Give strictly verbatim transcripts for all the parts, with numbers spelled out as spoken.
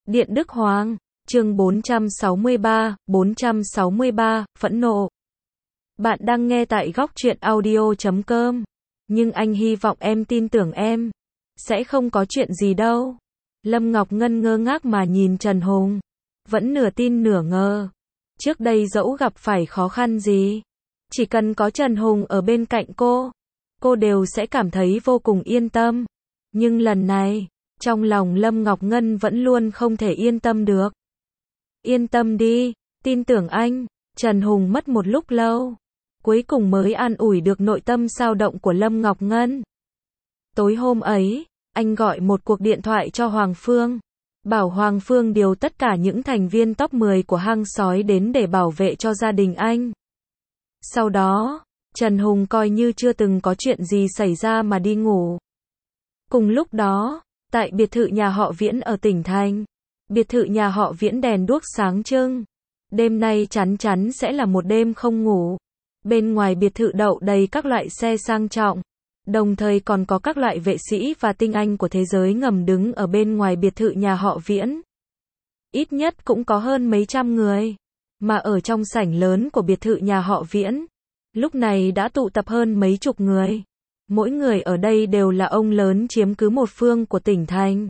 Điện Đức Hoàng, chương bốn trăm sáu mươi ba, bốn trăm sáu mươi ba, phẫn nộ. Bạn đang nghe tại góc truyện audio chấm com. Nhưng anh hy vọng em tin tưởng em. Sẽ không có chuyện gì đâu. Lâm Ngọc Ngân ngơ ngác mà nhìn Trần Hùng. Vẫn nửa tin nửa ngờ. Trước đây dẫu gặp phải khó khăn gì, chỉ cần có Trần Hùng ở bên cạnh cô, cô đều sẽ cảm thấy vô cùng yên tâm. Nhưng lần này, trong lòng Lâm Ngọc Ngân vẫn luôn không thể yên tâm được. Yên tâm đi, tin tưởng anh. Trần Hùng mất một lúc lâu, cuối cùng mới an ủi được nội tâm xao động của Lâm Ngọc Ngân. Tối hôm ấy, anh gọi một cuộc điện thoại cho Hoàng Phương, bảo Hoàng Phương điều tất cả những thành viên top mười của hang sói đến để bảo vệ cho gia đình anh. Sau đó, Trần Hùng coi như chưa từng có chuyện gì xảy ra mà đi ngủ. Cùng lúc đó, tại biệt thự nhà họ Viễn ở tỉnh thành, biệt thự nhà họ Viễn đèn đuốc sáng trưng. Đêm nay chắn chắn sẽ là một đêm không ngủ. Bên ngoài biệt thự đậu đầy các loại xe sang trọng, đồng thời còn có các loại vệ sĩ và tinh anh của thế giới ngầm đứng ở bên ngoài biệt thự nhà họ Viễn. Ít nhất cũng có hơn mấy trăm người. Mà ở trong sảnh lớn của biệt thự nhà họ Viễn, lúc này đã tụ tập hơn mấy chục người. Mỗi người ở đây đều là ông lớn chiếm cứ một phương của tỉnh thành.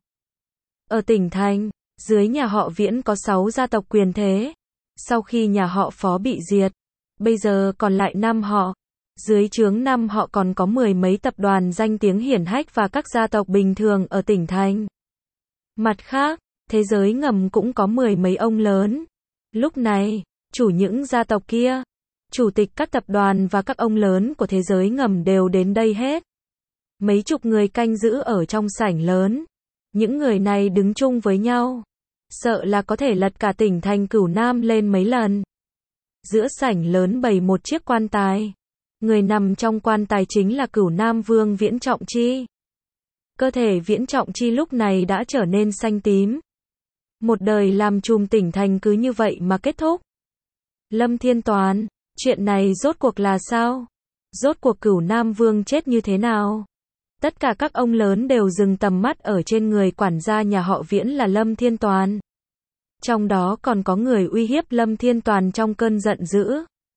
Ở tỉnh thành, dưới nhà họ Viễn có sáu gia tộc quyền thế. Sau khi nhà họ Phó bị diệt, bây giờ còn lại năm họ. Dưới trướng năm họ còn có mười mấy tập đoàn danh tiếng hiển hách và các gia tộc bình thường ở tỉnh thành. Mặt khác, thế giới ngầm cũng có mười mấy ông lớn. Lúc này, chủ những gia tộc kia, chủ tịch các tập đoàn và các ông lớn của thế giới ngầm đều đến đây hết. Mấy chục người canh giữ ở trong sảnh lớn. Những người này đứng chung với nhau, sợ là có thể lật cả tỉnh thành Cửu Nam lên mấy lần. Giữa sảnh lớn bày một chiếc quan tài. Người nằm trong quan tài chính là Cửu Nam Vương Viễn Trọng Chi. Cơ thể Viễn Trọng Chi lúc này đã trở nên xanh tím. Một đời làm trùm tỉnh thành cứ như vậy mà kết thúc. Lâm Thiên Toàn, chuyện này rốt cuộc là sao? Rốt cuộc Cửu Nam Vương chết như thế nào? Tất cả các ông lớn đều dừng tầm mắt ở trên người quản gia nhà họ Viễn là Lâm Thiên Toàn. Trong đó còn có người uy hiếp Lâm Thiên Toàn trong cơn giận dữ.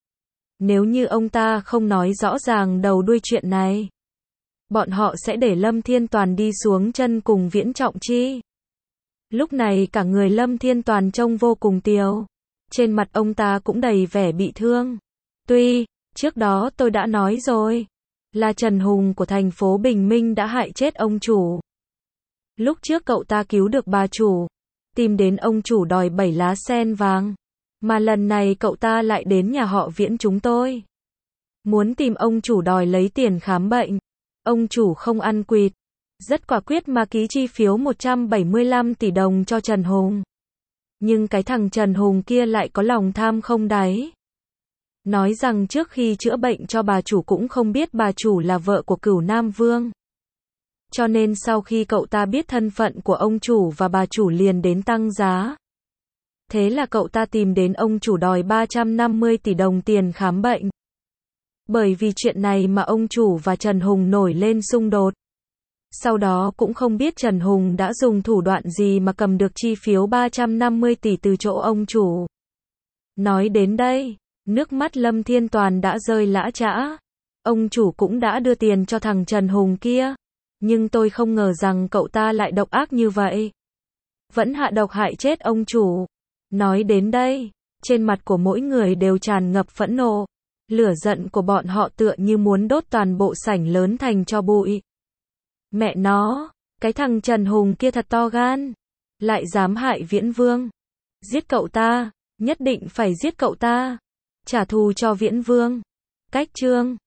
Nếu như ông ta không nói rõ ràng đầu đuôi chuyện này, bọn họ sẽ để Lâm Thiên Toàn đi xuống chân cùng Viễn Trọng Chi. Lúc này cả người Lâm Thiên Toàn trông vô cùng tiều. Trên mặt ông ta cũng đầy vẻ bị thương. Tuy, trước đó tôi đã nói rồi, là Trần Hùng của thành phố Bình Minh đã hại chết ông chủ. Lúc trước cậu ta cứu được bà chủ, tìm đến ông chủ đòi bảy lá sen vàng. Mà lần này cậu ta lại đến nhà họ Viễn chúng tôi, muốn tìm ông chủ đòi lấy tiền khám bệnh. Ông chủ không ăn quỵt, rất quả quyết mà ký chi phiếu một trăm bảy mươi lăm tỷ đồng cho Trần Hùng. Nhưng cái thằng Trần Hùng kia lại có lòng tham không đáy. Nói rằng trước khi chữa bệnh cho bà chủ cũng không biết bà chủ là vợ của Cửu Nam Vương. Cho nên sau khi cậu ta biết thân phận của ông chủ và bà chủ liền đến tăng giá. Thế là cậu ta tìm đến ông chủ đòi ba trăm năm mươi tỷ đồng tiền khám bệnh. Bởi vì chuyện này mà ông chủ và Trần Hùng nổi lên xung đột. Sau đó cũng không biết Trần Hùng đã dùng thủ đoạn gì mà cầm được chi phiếu ba trăm năm mươi tỷ từ chỗ ông chủ. Nói đến đây, nước mắt Lâm Thiên Toàn đã rơi lã chã. Ông chủ cũng đã đưa tiền cho thằng Trần Hùng kia. Nhưng tôi không ngờ rằng cậu ta lại độc ác như vậy. Vẫn hạ độc hại chết ông chủ. Nói đến đây, trên mặt của mỗi người đều tràn ngập phẫn nộ. Lửa giận của bọn họ tựa như muốn đốt toàn bộ sảnh lớn thành tro bụi. Mẹ nó, cái thằng Trần Hùng kia thật to gan. Lại dám hại Viễn Vương. Giết cậu ta, nhất định phải giết cậu ta. Trả thù cho Viễn Vương. Cách chương